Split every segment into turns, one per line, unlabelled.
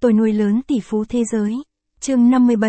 Tôi nuôi lớn tỷ phú thế giới. Chương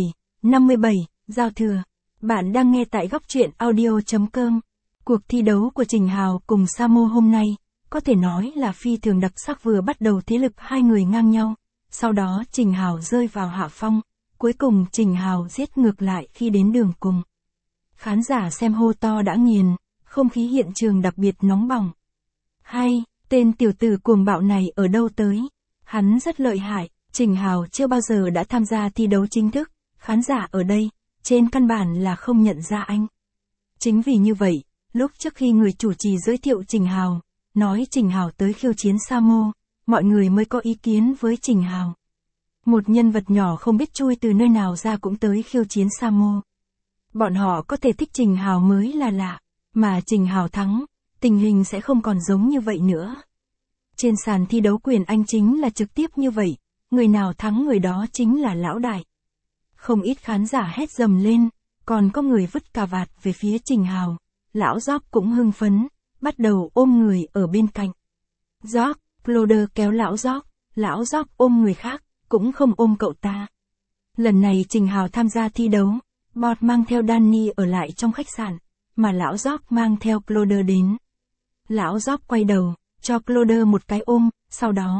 57, Giao thừa. Bạn đang nghe tại góc truyện audio.com. Cuộc thi đấu của Trình Hào cùng Samo hôm nay, có thể nói là phi thường đặc sắc. Vừa bắt đầu thế lực hai người ngang nhau, sau đó Trình Hào rơi vào hạ phong, cuối cùng Trình Hào giết ngược lại khi đến đường cùng. Khán giả xem hô to đã nghiền, không khí hiện trường đặc biệt nóng bỏng. Hay, tên tiểu tử cuồng bạo này ở đâu tới? Hắn rất lợi hại. Trình Hào chưa bao giờ đã tham gia thi đấu chính thức, khán giả ở đây, trên căn bản là không nhận ra anh. Chính vì như vậy, lúc trước khi người chủ trì giới thiệu Trình Hào, nói Trình Hào tới khiêu chiến Samo, mọi người mới có ý kiến với Trình Hào. Một nhân vật nhỏ không biết chui từ nơi nào ra cũng tới khiêu chiến Samo. Bọn họ có thể thích Trình Hào mới là lạ, mà Trình Hào thắng, tình hình sẽ không còn giống như vậy nữa. Trên sàn thi đấu quyền Anh chính là trực tiếp như vậy. Người nào thắng người đó chính là lão đại. Không ít khán giả hét dầm lên, còn có người vứt cà vạt về phía Trình Hào. Lão Jock cũng hưng phấn, bắt đầu ôm người ở bên cạnh. Jock, Cloder kéo lão Jock ôm người khác, cũng không ôm cậu ta. Lần này Trình Hào tham gia thi đấu, Bọt mang theo Danny ở lại trong khách sạn, mà lão Jock mang theo Cloder đến. Lão Jock quay đầu, cho Cloder một cái ôm, sau đó.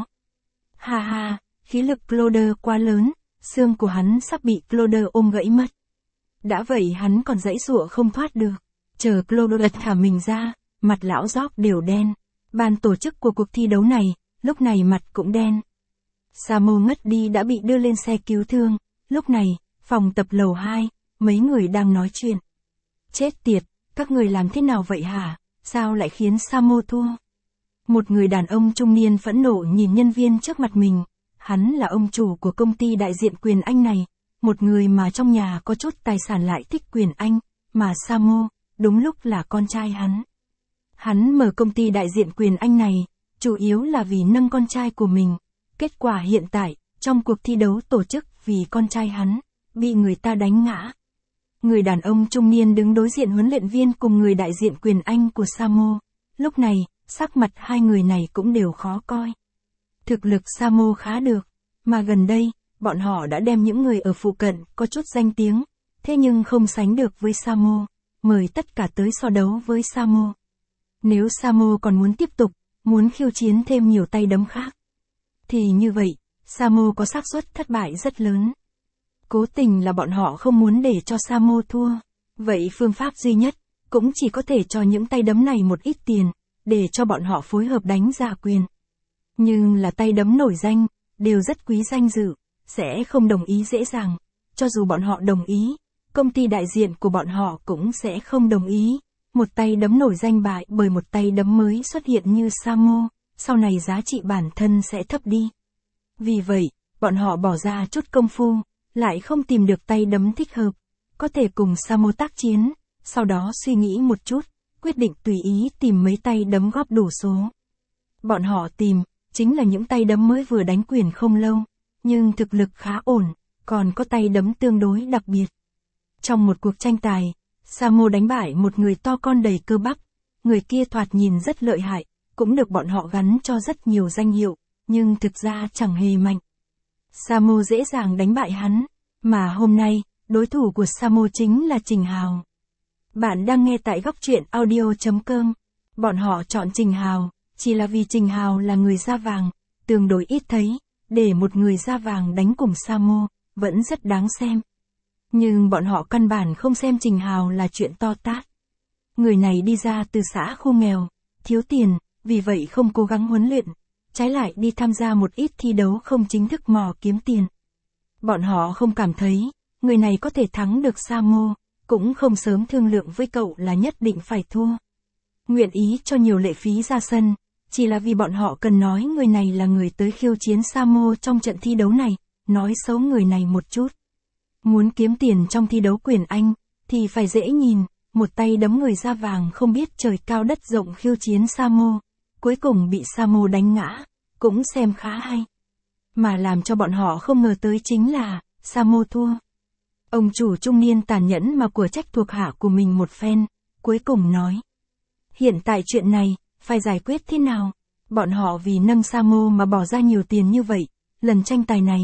Ha ha. Khí lực Cloder quá lớn, xương của hắn sắp bị Cloder ôm gãy mất. Đã vậy hắn còn giãy giụa không thoát được. Chờ Cloder thả mình ra, mặt lão Jock đều đen. Ban tổ chức của cuộc thi đấu này, lúc này mặt cũng đen. Samo ngất đi đã bị đưa lên xe cứu thương. Lúc này, phòng tập lầu 2, mấy người đang nói chuyện. Chết tiệt, các người làm thế nào vậy hả? Sao lại khiến Samo thua? Một người đàn ông trung niên phẫn nộ nhìn nhân viên trước mặt mình. Hắn là ông chủ của công ty đại diện quyền Anh này, một người mà trong nhà có chút tài sản lại thích quyền Anh, mà Samo, đúng lúc là con trai hắn. Hắn mở công ty đại diện quyền Anh này, chủ yếu là vì nâng con trai của mình. Kết quả hiện tại, trong cuộc thi đấu tổ chức vì con trai hắn, bị người ta đánh ngã. Người đàn ông trung niên đứng đối diện huấn luyện viên cùng người đại diện quyền Anh của Samo. Lúc này, sắc mặt hai người này cũng đều khó coi. Thực lực Samo khá được, mà gần đây, bọn họ đã đem những người ở phụ cận có chút danh tiếng, thế nhưng không sánh được với Samo, mời tất cả tới so đấu với Samo. Nếu Samo còn muốn tiếp tục, muốn khiêu chiến thêm nhiều tay đấm khác, thì như vậy, Samo có xác suất thất bại rất lớn. Cố tình là bọn họ không muốn để cho Samo thua, vậy phương pháp duy nhất, cũng chỉ có thể cho những tay đấm này một ít tiền, để cho bọn họ phối hợp đánh ra quyền. Nhưng là tay đấm nổi danh, đều rất quý danh dự, sẽ không đồng ý dễ dàng. Cho dù bọn họ đồng ý, công ty đại diện của bọn họ cũng sẽ không đồng ý. Một tay đấm nổi danh bại bởi một tay đấm mới xuất hiện như Samo, sau này giá trị bản thân sẽ thấp đi. Vì vậy, bọn họ bỏ ra chút công phu, lại không tìm được tay đấm thích hợp, có thể cùng Samo tác chiến, sau đó suy nghĩ một chút, quyết định tùy ý tìm mấy tay đấm góp đủ số. Bọn họ tìm, chính là những tay đấm mới vừa đánh quyền không lâu, nhưng thực lực khá ổn, còn có tay đấm tương đối đặc biệt. Trong một cuộc tranh tài, Samo đánh bại một người to con đầy cơ bắp, người kia thoạt nhìn rất lợi hại, cũng được bọn họ gắn cho rất nhiều danh hiệu, nhưng thực ra chẳng hề mạnh. Samo dễ dàng đánh bại hắn, mà hôm nay, đối thủ của Samo chính là Trình Hào. Bạn đang nghe tại góc truyện audio.com. Bọn họ chọn Trình Hào, chỉ là vì Trình Hào là người da vàng, tương đối ít thấy, để một người da vàng đánh cùng Samo, vẫn rất đáng xem. Nhưng bọn họ căn bản không xem Trình Hào là chuyện to tát. Người này đi ra từ xã khu nghèo, thiếu tiền, vì vậy không cố gắng huấn luyện, trái lại đi tham gia một ít thi đấu không chính thức mò kiếm tiền. Bọn họ không cảm thấy, người này có thể thắng được Samo, cũng không sớm thương lượng với cậu là nhất định phải thua. Nguyện ý cho nhiều lệ phí ra sân, chỉ là vì bọn họ cần nói người này là người tới khiêu chiến Samo trong trận thi đấu này, nói xấu người này một chút. Muốn kiếm tiền trong thi đấu quyền Anh, thì phải dễ nhìn, một tay đấm người da vàng không biết trời cao đất rộng khiêu chiến Samo, cuối cùng bị Samo đánh ngã, cũng xem khá hay. Mà làm cho bọn họ không ngờ tới chính là, Samo thua. Ông chủ trung niên tàn nhẫn mà của trách thuộc hạ của mình một phen, cuối cùng nói. Hiện tại chuyện này, phải giải quyết thế nào? Bọn họ vì nâng Samo mà bỏ ra nhiều tiền như vậy, lần tranh tài này,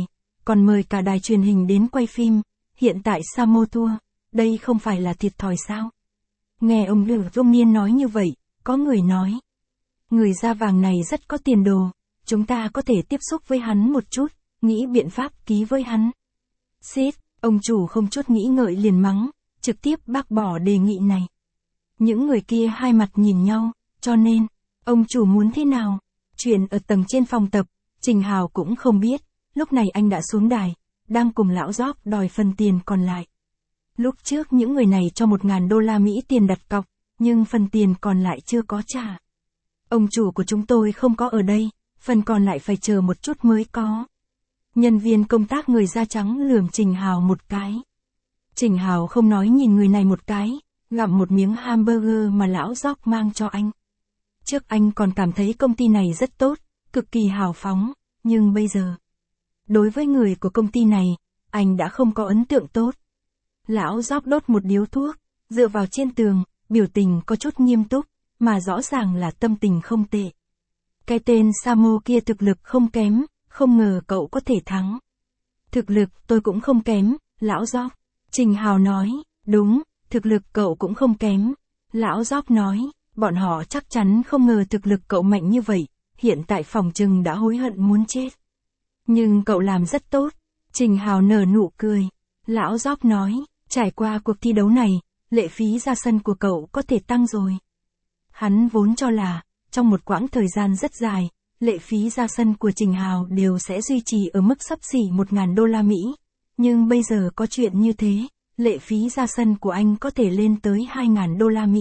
còn mời cả đài truyền hình đến quay phim, hiện tại Samo thua, đây không phải là thiệt thòi sao? Nghe ông Lữ Trung Niên nói như vậy, có người nói. Người da vàng này rất có tiền đồ, chúng ta có thể tiếp xúc với hắn một chút, nghĩ biện pháp ký với hắn. Sếp, ông chủ không chút nghĩ ngợi liền mắng, trực tiếp bác bỏ đề nghị này. Những người kia hai mặt nhìn nhau, cho nên, ông chủ muốn thế nào? Chuyện ở tầng trên phòng tập, Trình Hào cũng không biết, lúc này anh đã xuống đài, đang cùng lão Job đòi phần tiền còn lại. Lúc trước những người này cho 1.000 đô la Mỹ tiền đặt cọc, nhưng phần tiền còn lại chưa có trả. Ông chủ của chúng tôi không có ở đây, phần còn lại phải chờ một chút mới có. Nhân viên công tác người da trắng lườm Trình Hào một cái. Trình Hào không nói nhìn người này một cái, gặm một miếng hamburger mà lão Job mang cho anh. Trước anh còn cảm thấy công ty này rất tốt, cực kỳ hào phóng, nhưng bây giờ, đối với người của công ty này, anh đã không có ấn tượng tốt. Lão Job đốt một điếu thuốc, dựa vào trên tường, biểu tình có chút nghiêm túc, mà rõ ràng là tâm tình không tệ. Cái tên Samo kia thực lực không kém, không ngờ cậu có thể thắng. Thực lực tôi cũng không kém, lão Job. Trình Hào nói, đúng, thực lực cậu cũng không kém. Lão Job nói, bọn họ chắc chắn không ngờ thực lực cậu mạnh như vậy, hiện tại phòng trừng đã hối hận muốn chết. Nhưng cậu làm rất tốt. Trình Hào nở nụ cười. Lão Job nói, trải qua cuộc thi đấu này, lệ phí ra sân của cậu có thể tăng rồi. Hắn vốn cho là, trong một quãng thời gian rất dài, lệ phí ra sân của Trình Hào đều sẽ duy trì ở mức xấp xỉ 1.000 đô la Mỹ. Nhưng bây giờ có chuyện như thế, lệ phí ra sân của anh có thể lên tới 2.000 đô la Mỹ.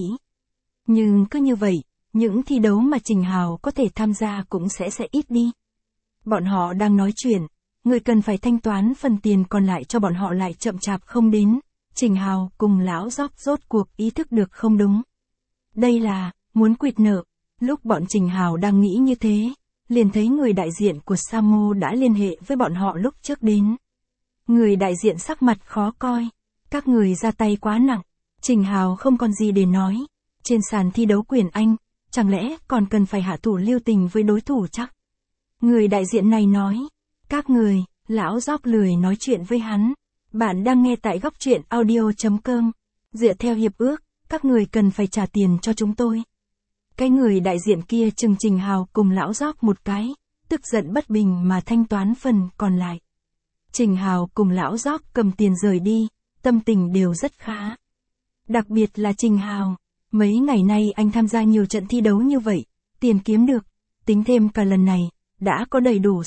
Nhưng cứ như vậy, những thi đấu mà Trình Hào có thể tham gia cũng sẽ ít đi. Bọn họ đang nói chuyện, người cần phải thanh toán phần tiền còn lại cho bọn họ lại chậm chạp không đến. Trình Hào cùng lão Job rốt cuộc ý thức được không đúng. Đây là, muốn quỵt nợ. Lúc bọn Trình Hào đang nghĩ như thế, liền thấy người đại diện của Samo đã liên hệ với bọn họ lúc trước đến. Người đại diện sắc mặt khó coi. Các người ra tay quá nặng. Trình Hào không còn gì để nói. Trên sàn thi đấu quyền Anh, chẳng lẽ còn cần phải hạ thủ lưu tình với đối thủ chắc? Người đại diện này nói. Các người, lão Job lười nói chuyện với hắn. Bạn đang nghe tại góc truyện audio.com. Dựa theo hiệp ước, các người cần phải trả tiền cho chúng tôi. Cái người đại diện kia chừng Trình Hào cùng lão Job một cái, tức giận bất bình mà thanh toán phần còn lại. Trình Hào cùng lão Job cầm tiền rời đi, tâm tình đều rất khá. Đặc biệt là Trình Hào, mấy ngày nay anh tham gia nhiều trận thi đấu như vậy, tiền kiếm được, tính thêm cả lần này, đã có đầy đủ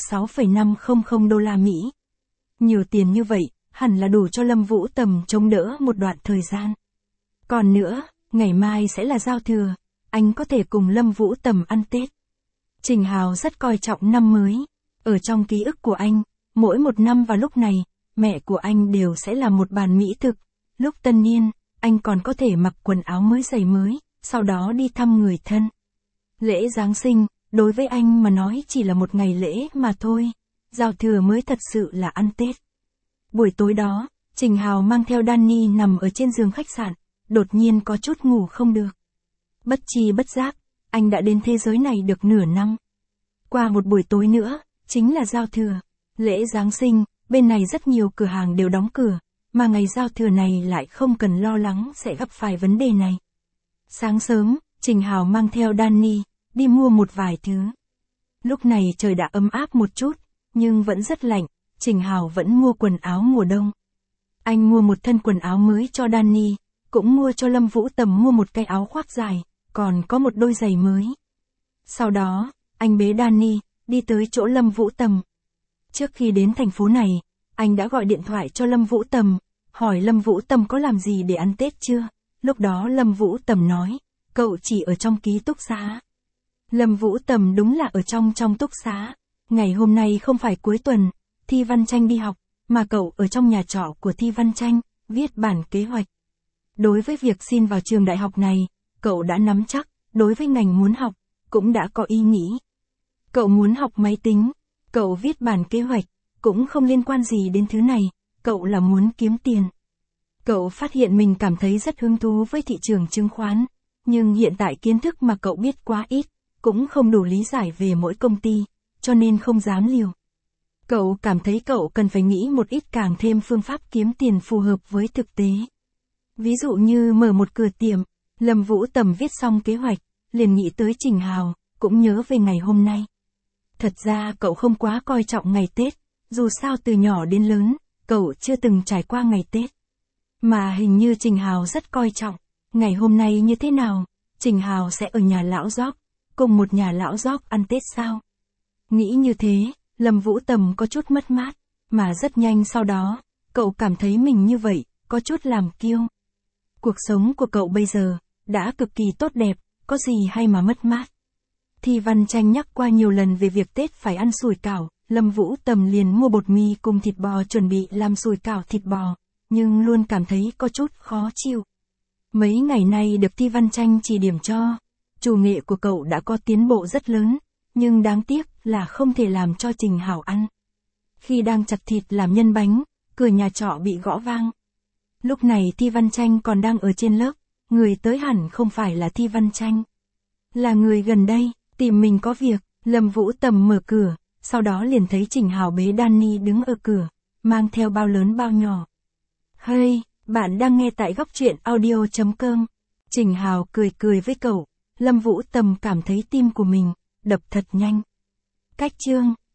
6,500 đô la Mỹ. Nhiều tiền như vậy, hẳn là đủ cho Lâm Vũ Tầm chống đỡ một đoạn thời gian. Còn nữa, ngày mai sẽ là giao thừa, anh có thể cùng Lâm Vũ Tầm ăn Tết. Trình Hào rất coi trọng năm mới. Ở trong ký ức của anh, mỗi một năm vào lúc này, mẹ của anh đều sẽ làm một bàn mỹ thực. Lúc tân niên, anh còn có thể mặc quần áo mới giày mới, sau đó đi thăm người thân. Lễ Giáng sinh, đối với anh mà nói chỉ là một ngày lễ mà thôi. Giao thừa mới thật sự là ăn Tết. Buổi tối đó, Trình Hào mang theo Danny nằm ở trên giường khách sạn, đột nhiên có chút ngủ không được. Bất chi bất giác, anh đã đến thế giới này được nửa năm. Qua một buổi tối nữa, chính là giao thừa. Lễ Giáng sinh, bên này rất nhiều cửa hàng đều đóng cửa, mà ngày giao thừa này lại không cần lo lắng sẽ gặp phải vấn đề này. Sáng sớm, Trình Hào mang theo Danny, đi mua một vài thứ. Lúc này trời đã ấm áp một chút, nhưng vẫn rất lạnh, Trình Hào vẫn mua quần áo mùa đông. Anh mua một thân quần áo mới cho Danny, cũng mua cho Lâm Vũ Tầm mua một cái áo khoác dài, còn có một đôi giày mới. Sau đó, anh bế Danny, đi tới chỗ Lâm Vũ Tầm. Trước khi đến thành phố này, anh đã gọi điện thoại cho Lâm Vũ Tầm, hỏi Lâm Vũ Tầm có làm gì để ăn Tết chưa. Lúc đó Lâm Vũ Tầm nói, cậu chỉ ở trong ký túc xá. Lâm Vũ Tầm đúng là ở trong túc xá. Ngày hôm nay không phải cuối tuần, Thi Văn Tranh đi học, mà cậu ở trong nhà trọ của Thi Văn Tranh, viết bản kế hoạch. Đối với việc xin vào trường đại học này, cậu đã nắm chắc, đối với ngành muốn học, cũng đã có ý nghĩ. Cậu muốn học máy tính, cậu viết bản kế hoạch, cũng không liên quan gì đến thứ này, cậu là muốn kiếm tiền. Cậu phát hiện mình cảm thấy rất hứng thú với thị trường chứng khoán, nhưng hiện tại kiến thức mà cậu biết quá ít, cũng không đủ lý giải về mỗi công ty, cho nên không dám liều. Cậu cảm thấy cậu cần phải nghĩ một ít càng thêm phương pháp kiếm tiền phù hợp với thực tế. Ví dụ như mở một cửa tiệm, Lâm Vũ Tầm viết xong kế hoạch, liền nghĩ tới Trình Hào, cũng nhớ về ngày hôm nay. Thật ra cậu không quá coi trọng ngày Tết, dù sao từ nhỏ đến lớn, cậu chưa từng trải qua ngày Tết. Mà hình như Trình Hào rất coi trọng, ngày hôm nay như thế nào, Trình Hào sẽ ở nhà lão Gióc, cùng một nhà lão Gióc ăn Tết sao? Nghĩ như thế, Lâm Vũ Tầm có chút mất mát, mà rất nhanh sau đó, cậu cảm thấy mình như vậy, có chút làm kiêu. Cuộc sống của cậu bây giờ, đã cực kỳ tốt đẹp, có gì hay mà mất mát. Thi Văn Tranh nhắc qua nhiều lần về việc Tết phải ăn sủi cảo, Lâm Vũ Tầm liền mua bột mì cùng thịt bò chuẩn bị làm sủi cảo thịt bò, nhưng luôn cảm thấy có chút khó chịu. Mấy ngày nay được Thi Văn Tranh chỉ điểm cho, chủ nghệ của cậu đã có tiến bộ rất lớn, nhưng đáng tiếc là không thể làm cho Trình Hào ăn. Khi đang chặt thịt làm nhân bánh, cửa nhà trọ bị gõ vang. Lúc này Thi Văn Tranh còn đang ở trên lớp, người tới hẳn không phải là Thi Văn Tranh. Là người gần đây, tìm mình có việc, Lâm Vũ Tầm mở cửa, sau đó liền thấy Trình Hào bế Danny đứng ở cửa, mang theo bao lớn bao nhỏ. Hey, bạn đang nghe tại góc truyện audio.com. Trình Hào cười cười với cậu, Lâm Vũ Tầm cảm thấy tim của mình đập thật nhanh. Cách chương